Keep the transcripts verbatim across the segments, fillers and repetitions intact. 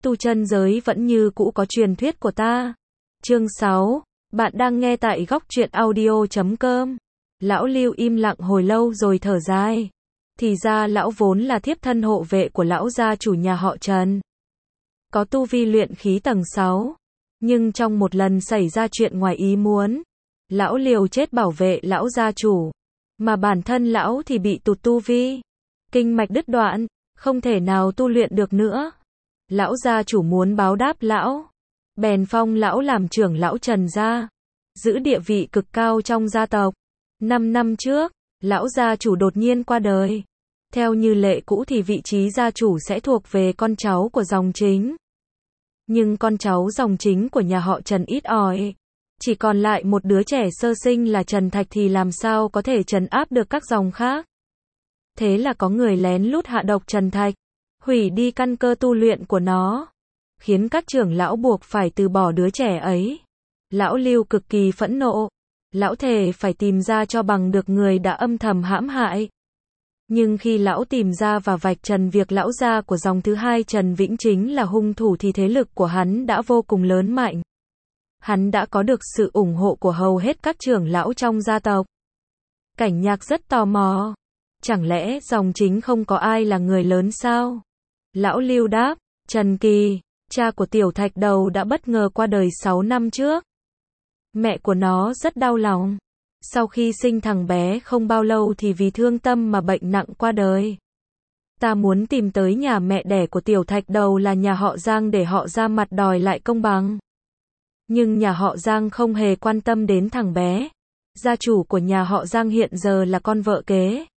tu chân giới vẫn như cũ có truyền thuyết của ta. Chương sáu. Bạn đang nghe tại góc truyện audio chấm com. Lão Lưu im lặng hồi lâu rồi thở dài. Thì ra lão vốn là thiếp thân hộ vệ của lão gia chủ nhà họ Trần. Có tu vi luyện khí tầng sáu. Nhưng trong một lần xảy ra chuyện ngoài ý muốn, lão liều chết bảo vệ lão gia chủ. Mà bản thân lão thì bị tụt tu vi. Kinh mạch đứt đoạn, không thể nào tu luyện được nữa. Lão gia chủ muốn báo đáp lão. Bèn phong lão làm trưởng lão Trần gia. Giữ địa vị cực cao trong gia tộc. Năm năm trước, lão gia chủ đột nhiên qua đời. Theo như lệ cũ thì vị trí gia chủ sẽ thuộc về con cháu của dòng chính. Nhưng con cháu dòng chính của nhà họ Trần ít ỏi. Chỉ còn lại một đứa trẻ sơ sinh là Trần Thạch thì làm sao có thể trấn áp được các dòng khác. Thế là có người lén lút hạ độc Trần Thạch, hủy đi căn cơ tu luyện của nó, khiến các trưởng lão buộc phải từ bỏ đứa trẻ ấy. Lão Lưu cực kỳ phẫn nộ, lão thề phải tìm ra cho bằng được người đã âm thầm hãm hại. Nhưng khi lão tìm ra và vạch trần việc lão gia của dòng thứ hai Trần Vĩnh chính là hung thủ thì thế lực của hắn đã vô cùng lớn mạnh. Hắn đã có được sự ủng hộ của hầu hết các trưởng lão trong gia tộc. Cảnh Nhạc rất tò mò. Chẳng lẽ dòng chính không có ai là người lớn sao? Lão Lưu đáp, Trần Kỳ, cha của Tiểu Thạch Đầu đã bất ngờ qua đời sáu năm trước. Mẹ của nó rất đau lòng. Sau khi sinh thằng bé không bao lâu thì vì thương tâm mà bệnh nặng qua đời. Ta muốn tìm tới nhà mẹ đẻ của Tiểu Thạch Đầu là nhà họ Giang để họ ra mặt đòi lại công bằng. Nhưng nhà họ Giang không hề quan tâm đến thằng bé. Gia chủ của nhà họ Giang hiện giờ là con vợ kế.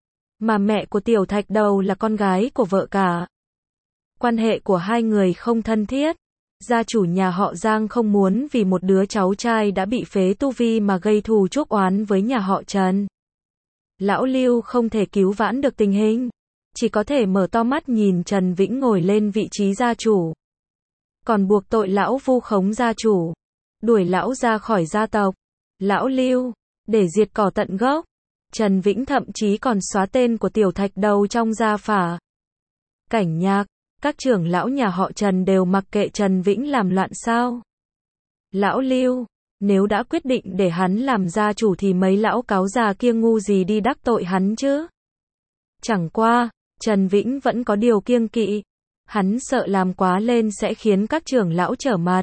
Mà mẹ của Tiểu Thạch Đầu là con gái của vợ cả. Quan hệ của hai người không thân thiết. Gia chủ nhà họ Giang không muốn vì một đứa cháu trai đã bị phế tu vi mà gây thù chuốc oán với nhà họ Trần. Lão Lưu không thể cứu vãn được tình hình. Chỉ có thể mở to mắt nhìn Trần Vĩnh ngồi lên vị trí gia chủ. Còn buộc tội lão vu khống gia chủ. Đuổi lão ra khỏi gia tộc. Lão Lưu, để diệt cỏ tận gốc. Trần Vĩnh thậm chí còn xóa tên của Tiểu Thạch Đầu trong gia phả. Cảnh Nhạc, các trưởng lão nhà họ Trần đều mặc kệ Trần Vĩnh làm loạn sao? Lão Lưu, nếu đã quyết định để hắn làm gia chủ thì mấy lão cáo già kia ngu gì đi đắc tội hắn chứ? Chẳng qua, Trần Vĩnh vẫn có điều kiêng kỵ. Hắn sợ làm quá lên sẽ khiến các trưởng lão trở mặt.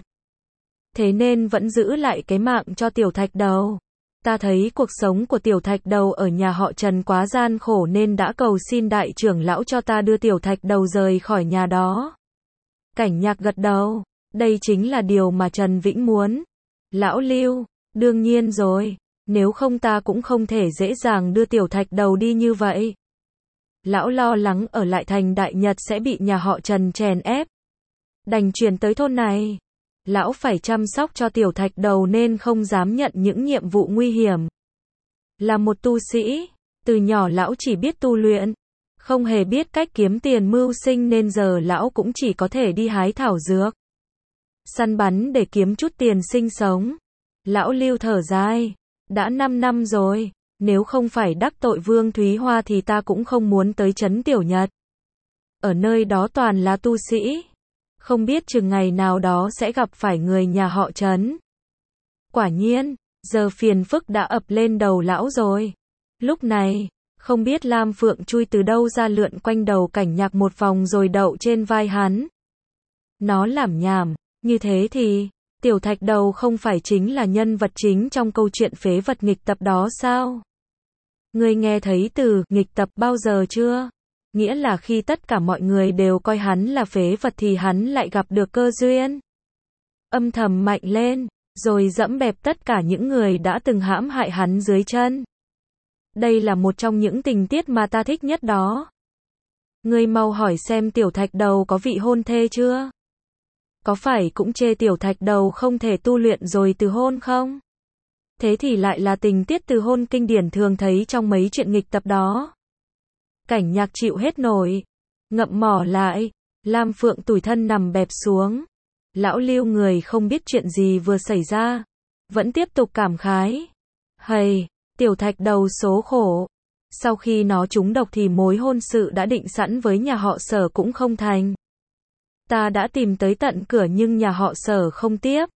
Thế nên vẫn giữ lại cái mạng cho Tiểu Thạch Đầu. Ta thấy cuộc sống của Tiểu Thạch Đầu ở nhà họ Trần quá gian khổ nên đã cầu xin đại trưởng lão cho ta đưa Tiểu Thạch Đầu rời khỏi nhà đó. Cảnh Nhạc gật đầu. Đây chính là điều mà Trần Vĩnh muốn. Lão Lưu, đương nhiên rồi. Nếu không ta cũng không thể dễ dàng đưa Tiểu Thạch Đầu đi như vậy. Lão lo lắng ở lại thành Đại Nhật sẽ bị nhà họ Trần chèn ép. Đành chuyển tới thôn này. Lão phải chăm sóc cho Tiểu Thạch Đầu nên không dám nhận những nhiệm vụ nguy hiểm. Là một tu sĩ, từ nhỏ lão chỉ biết tu luyện, không hề biết cách kiếm tiền mưu sinh nên giờ lão cũng chỉ có thể đi hái thảo dược, săn bắn để kiếm chút tiền sinh sống. Lão Lưu thở dài, đã năm năm rồi, nếu không phải đắc tội Vương Thúy Hoa thì ta cũng không muốn tới trấn Tiểu Nhật. Ở nơi đó toàn là tu sĩ. Không biết chừng ngày nào đó sẽ gặp phải người nhà họ Trấn. Quả nhiên, giờ phiền phức đã ập lên đầu lão rồi. Lúc này, không biết Lam Phượng chui từ đâu ra lượn quanh đầu Cảnh Nhạc một vòng rồi đậu trên vai hắn. Nó lảm nhảm, như thế thì, Tiểu Thạch Đầu không phải chính là nhân vật chính trong câu chuyện phế vật nghịch tập đó sao? Ngươi nghe thấy từ nghịch tập bao giờ chưa? Nghĩa là khi tất cả mọi người đều coi hắn là phế vật thì hắn lại gặp được cơ duyên. Âm thầm mạnh lên, rồi dẫm bẹp tất cả những người đã từng hãm hại hắn dưới chân. Đây là một trong những tình tiết mà ta thích nhất đó. Ngươi mau hỏi xem Tiểu Thạch Đầu có vị hôn thê chưa? Có phải cũng chê Tiểu Thạch Đầu không thể tu luyện rồi từ hôn không? Thế thì lại là tình tiết từ hôn kinh điển thường thấy trong mấy chuyện nghịch tập đó. Cảnh Nhạc chịu hết nổi, ngậm mỏ lại, Lam Phượng tủi thân nằm bẹp xuống. Lão Lưu người không biết chuyện gì vừa xảy ra, vẫn tiếp tục cảm khái. Hầy, Tiểu Thạch Đầu số khổ. Sau khi nó trúng độc thì mối hôn sự đã định sẵn với nhà họ Sở cũng không thành. Ta đã tìm tới tận cửa nhưng nhà họ Sở không tiếp.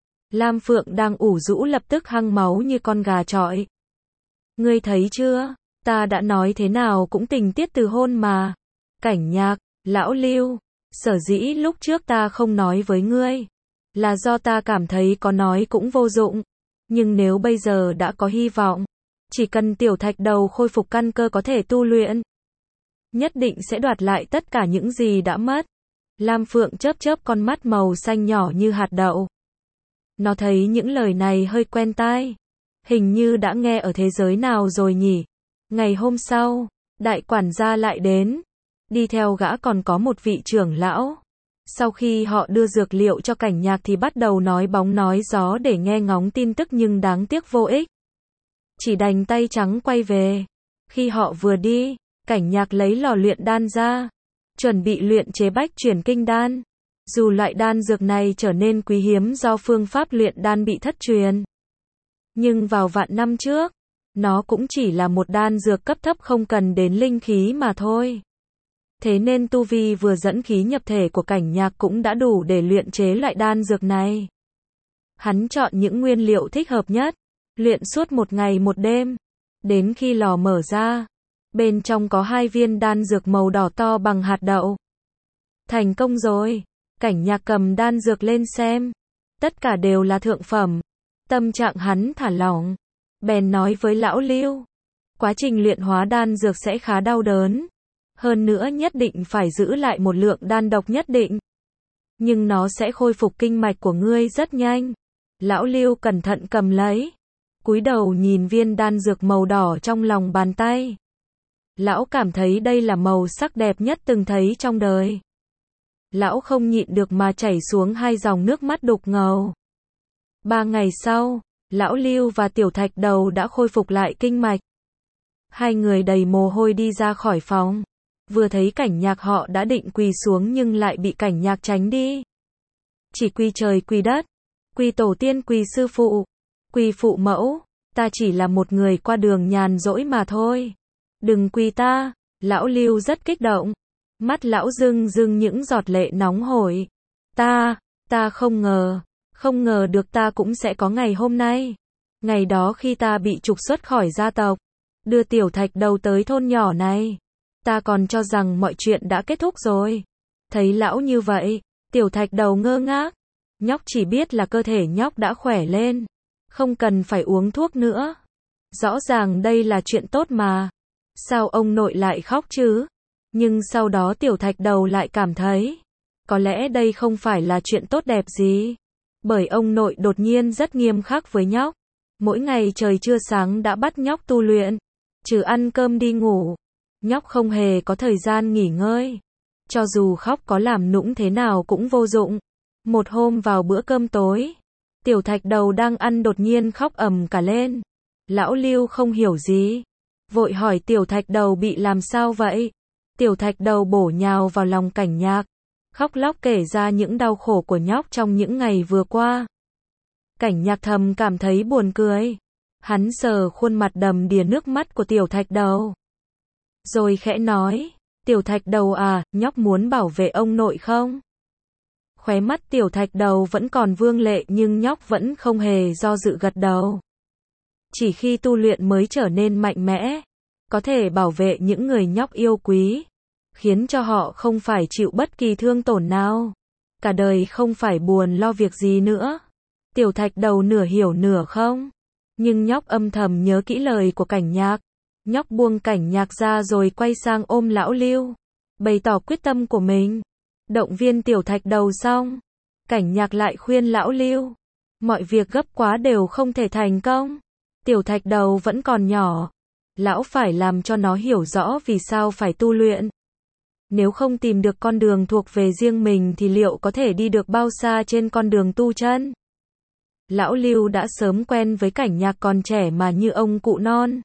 Lam Phượng đang ủ rũ lập tức hăng máu như con gà chọi. Ngươi thấy chưa, ta đã nói thế nào cũng tình tiết từ hôn mà. Cảnh Nhạc, lão Lưu, sở dĩ lúc trước ta không nói với ngươi, là do ta cảm thấy có nói cũng vô dụng. Nhưng nếu bây giờ đã có hy vọng, chỉ cần tiểu thạch đầu khôi phục căn cơ có thể tu luyện, nhất định sẽ đoạt lại tất cả những gì đã mất. Lam Phượng chớp chớp con mắt màu xanh nhỏ như hạt đậu. Nó thấy những lời này hơi quen tai. Hình như đã nghe ở thế giới nào rồi nhỉ. Ngày hôm sau, đại quản gia lại đến. Đi theo gã còn có một vị trưởng lão. Sau khi họ đưa dược liệu cho Cảnh Nhạc thì bắt đầu nói bóng nói gió để nghe ngóng tin tức nhưng đáng tiếc vô ích. Chỉ đành tay trắng quay về. Khi họ vừa đi, Cảnh Nhạc lấy lò luyện đan ra, chuẩn bị luyện chế bách chuyển kinh đan. Dù loại đan dược này trở nên quý hiếm do phương pháp luyện đan bị thất truyền, nhưng vào vạn năm trước, nó cũng chỉ là một đan dược cấp thấp không cần đến linh khí mà thôi. Thế nên tu vi vừa dẫn khí nhập thể của Cảnh Nhạc cũng đã đủ để luyện chế loại đan dược này. Hắn chọn những nguyên liệu thích hợp nhất, luyện suốt một ngày một đêm, đến khi lò mở ra, bên trong có hai viên đan dược màu đỏ to bằng hạt đậu. Thành công rồi. Cảnh Nhạc cầm đan dược lên xem, tất cả đều là thượng phẩm. Tâm trạng hắn thả lỏng, bèn nói với lão Lưu, quá trình luyện hóa đan dược sẽ khá đau đớn, hơn nữa nhất định phải giữ lại một lượng đan độc nhất định, nhưng nó sẽ khôi phục kinh mạch của ngươi rất nhanh. Lão Lưu cẩn thận cầm lấy, cúi đầu nhìn viên đan dược màu đỏ trong lòng bàn tay. Lão cảm thấy đây là màu sắc đẹp nhất từng thấy trong đời. Lão không nhịn được mà chảy xuống hai dòng nước mắt đục ngầu. Ba ngày sau, lão Lưu và tiểu thạch đầu đã khôi phục lại kinh mạch. Hai người đầy mồ hôi đi ra khỏi phòng. Vừa thấy Cảnh Nhạc họ đã định quỳ xuống nhưng lại bị Cảnh Nhạc tránh đi. Chỉ quy trời quy đất, quy tổ tiên quy sư phụ, quy phụ mẫu, ta chỉ là một người qua đường nhàn rỗi mà thôi. Đừng quy ta. Lão Lưu rất kích động. Mắt lão rưng rưng những giọt lệ nóng hổi. Ta, ta không ngờ, không ngờ được ta cũng sẽ có ngày hôm nay. Ngày đó khi ta bị trục xuất khỏi gia tộc, đưa tiểu thạch đầu tới thôn nhỏ này, ta còn cho rằng mọi chuyện đã kết thúc rồi. Thấy lão như vậy, tiểu thạch đầu ngơ ngác. Nhóc chỉ biết là cơ thể nhóc đã khỏe lên, không cần phải uống thuốc nữa. Rõ ràng đây là chuyện tốt mà. Sao ông nội lại khóc chứ? Nhưng sau đó tiểu thạch đầu lại cảm thấy, có lẽ đây không phải là chuyện tốt đẹp gì. Bởi ông nội đột nhiên rất nghiêm khắc với nhóc. Mỗi ngày trời chưa sáng đã bắt nhóc tu luyện. Trừ ăn cơm đi ngủ, nhóc không hề có thời gian nghỉ ngơi. Cho dù khóc có làm nũng thế nào cũng vô dụng. Một hôm vào bữa cơm tối, tiểu thạch đầu đang ăn đột nhiên khóc ầm cả lên. Lão Lưu không hiểu gì, vội hỏi tiểu thạch đầu bị làm sao vậy. Tiểu thạch đầu bổ nhào vào lòng Cảnh Nhạc, khóc lóc kể ra những đau khổ của nhóc trong những ngày vừa qua. Cảnh Nhạc thầm cảm thấy buồn cười. Hắn sờ khuôn mặt đầm đìa nước mắt của tiểu thạch đầu, rồi khẽ nói, tiểu thạch đầu à, nhóc muốn bảo vệ ông nội không? Khóe mắt tiểu thạch đầu vẫn còn vương lệ nhưng nhóc vẫn không hề do dự gật đầu. Chỉ khi tu luyện mới trở nên mạnh mẽ, có thể bảo vệ những người nhóc yêu quý, khiến cho họ không phải chịu bất kỳ thương tổn nào, cả đời không phải buồn lo việc gì nữa. Tiểu thạch đầu nửa hiểu nửa không, nhưng nhóc âm thầm nhớ kỹ lời của Cảnh Nhạc. Nhóc buông Cảnh Nhạc ra rồi quay sang ôm lão Lưu, bày tỏ quyết tâm của mình. Động viên tiểu thạch đầu xong, Cảnh Nhạc lại khuyên lão Lưu, mọi việc gấp quá đều không thể thành công. Tiểu thạch đầu vẫn còn nhỏ, lão phải làm cho nó hiểu rõ vì sao phải tu luyện. Nếu không tìm được con đường thuộc về riêng mình thì liệu có thể đi được bao xa trên con đường tu chân? Lão Lưu đã sớm quen với Cảnh Nhạc còn trẻ mà như ông cụ non.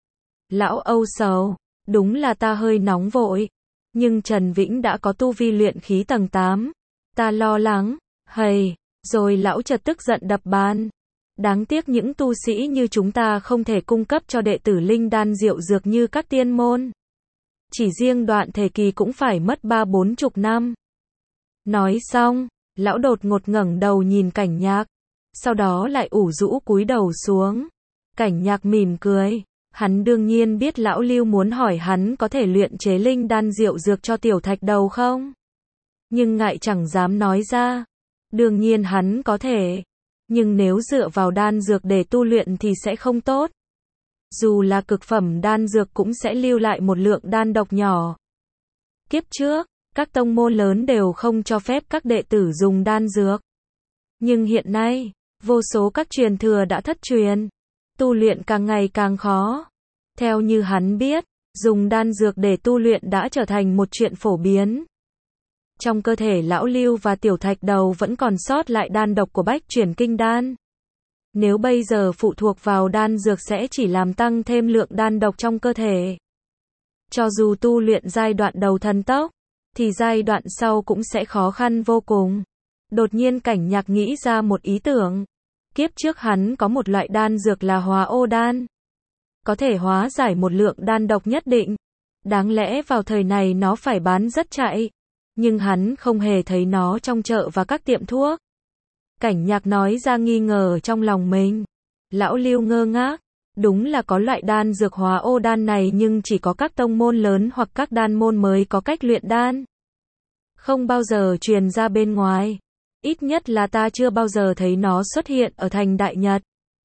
Lão âu sầu, đúng là ta hơi nóng vội. Nhưng Trần Vĩnh đã có tu vi luyện khí tầng tám. Ta lo lắng, hầy, rồi lão chợt tức giận đập bàn. Đáng tiếc những tu sĩ như chúng ta không thể cung cấp cho đệ tử linh đan diệu dược như các tiên môn. Chỉ riêng đoạn thời kỳ cũng phải mất ba bốn chục năm. Nói xong, lão đột ngột ngẩng đầu nhìn Cảnh Nhạc, sau đó lại ủ rũ cúi đầu xuống. Cảnh Nhạc mỉm cười, hắn đương nhiên biết lão Lưu muốn hỏi hắn có thể luyện chế linh đan diệu dược cho tiểu thạch đầu không? Nhưng ngại chẳng dám nói ra. Đương nhiên hắn có thể, nhưng nếu dựa vào đan dược để tu luyện thì sẽ không tốt. Dù là cực phẩm đan dược cũng sẽ lưu lại một lượng đan độc nhỏ. Kiếp trước, các tông môn lớn đều không cho phép các đệ tử dùng đan dược. Nhưng hiện nay, vô số các truyền thừa đã thất truyền. Tu luyện càng ngày càng khó. Theo như hắn biết, dùng đan dược để tu luyện đã trở thành một chuyện phổ biến. Trong cơ thể lão Lưu và tiểu thạch đầu vẫn còn sót lại đan độc của bách chuyển kinh đan. Nếu bây giờ phụ thuộc vào đan dược sẽ chỉ làm tăng thêm lượng đan độc trong cơ thể. Cho dù tu luyện giai đoạn đầu thần tốc, thì giai đoạn sau cũng sẽ khó khăn vô cùng. Đột nhiên Cảnh Nhạc nghĩ ra một ý tưởng. Kiếp trước hắn có một loại đan dược là hóa ô đan. Có thể hóa giải một lượng đan độc nhất định. Đáng lẽ vào thời này nó phải bán rất chạy. Nhưng hắn không hề thấy nó trong chợ và các tiệm thuốc. Cảnh Nhạc nói ra nghi ngờ trong lòng mình. Lão Lưu ngơ ngác. Đúng là có loại đan dược hóa ô đan này nhưng chỉ có các tông môn lớn hoặc các đan môn mới có cách luyện đan. Không bao giờ truyền ra bên ngoài. Ít nhất là ta chưa bao giờ thấy nó xuất hiện ở thành Đại Nhật.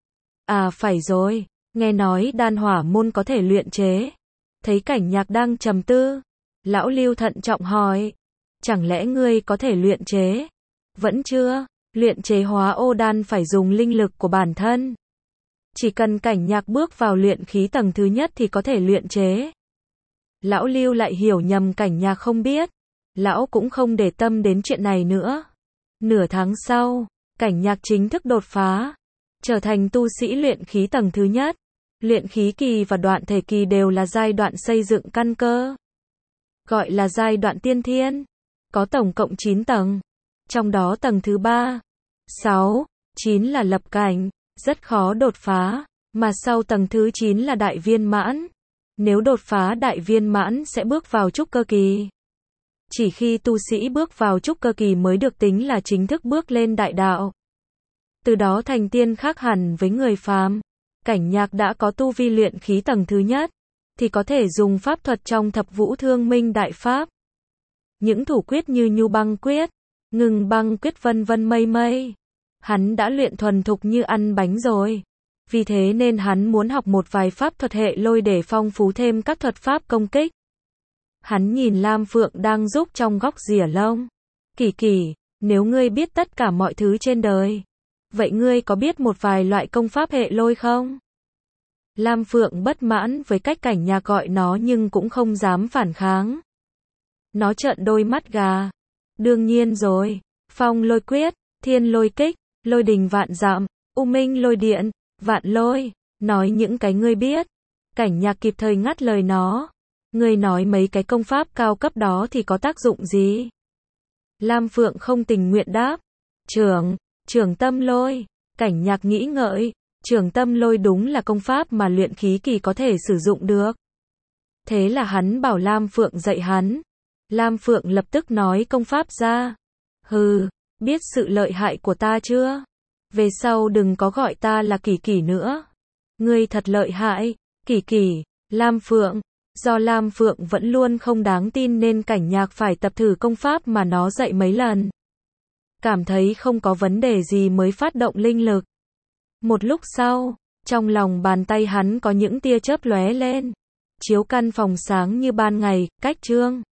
À phải rồi, nghe nói đan hỏa môn có thể luyện chế. Thấy Cảnh Nhạc đang trầm tư. Lão Lưu thận trọng hỏi. Chẳng lẽ ngươi có thể luyện chế? Vẫn chưa, luyện chế hóa ô đan phải dùng linh lực của bản thân. Chỉ cần Cảnh Nhạc bước vào luyện khí tầng thứ nhất thì có thể luyện chế. Lão Lưu lại hiểu nhầm Cảnh Nhạc không biết. Lão cũng không để tâm đến chuyện này nữa. Nửa tháng sau, Cảnh Nhạc chính thức đột phá. Trở thành tu sĩ luyện khí tầng thứ nhất. Luyện khí kỳ và đoạn thể kỳ đều là giai đoạn xây dựng căn cơ. Gọi là giai đoạn tiên thiên. Có tổng cộng chín tầng. Trong đó tầng thứ ba, sáu, chín là lập cảnh. Rất khó đột phá. Mà sau tầng thứ chín là đại viên mãn. Nếu đột phá đại viên mãn sẽ bước vào trúc cơ kỳ. Chỉ khi tu sĩ bước vào trúc cơ kỳ mới được tính là chính thức bước lên đại đạo. Từ đó thành tiên khác hẳn với người phàm. Cảnh Nhạc đã có tu vi luyện khí tầng thứ nhất, thì có thể dùng pháp thuật trong thập vũ thương minh đại pháp. Những thủ quyết như nhu băng quyết, ngừng băng quyết vân vân mây mây. Hắn đã luyện thuần thục như ăn bánh rồi. Vì thế nên hắn muốn học một vài pháp thuật hệ lôi để phong phú thêm các thuật pháp công kích. Hắn nhìn Lam Phượng đang giúp trong góc rỉa lông. Kỳ Kỳ, nếu ngươi biết tất cả mọi thứ trên đời, vậy ngươi có biết một vài loại công pháp hệ lôi không? Lam Phượng bất mãn với cách Cảnh Nhạc gọi nó nhưng cũng không dám phản kháng. Nó trợn đôi mắt gà. Đương nhiên rồi, phong lôi quyết, thiên lôi kích, lôi đình vạn dặm, u minh lôi điện, vạn lôi, nói những cái ngươi biết. Cảnh Nhạc kịp thời ngắt lời nó. Ngươi nói mấy cái công pháp cao cấp đó thì có tác dụng gì? Lam Phượng không tình nguyện đáp. Trưởng, trưởng tâm lôi. Cảnh Nhạc nghĩ ngợi. Trưởng tâm lôi đúng là công pháp mà luyện khí kỳ có thể sử dụng được. Thế là hắn bảo Lam Phượng dạy hắn. Lam Phượng lập tức nói công pháp ra. Hừ, biết sự lợi hại của ta chưa? Về sau đừng có gọi ta là Kỳ Kỳ nữa. Ngươi thật lợi hại. Kỳ Kỳ, Lam Phượng. Do Lam Phượng vẫn luôn không đáng tin nên Cảnh Nhạc phải tập thử công pháp mà nó dạy mấy lần. Cảm thấy không có vấn đề gì mới phát động linh lực. Một lúc sau, trong lòng bàn tay hắn có những tia chớp lóe lên. Chiếu căn phòng sáng như ban ngày, cách chương.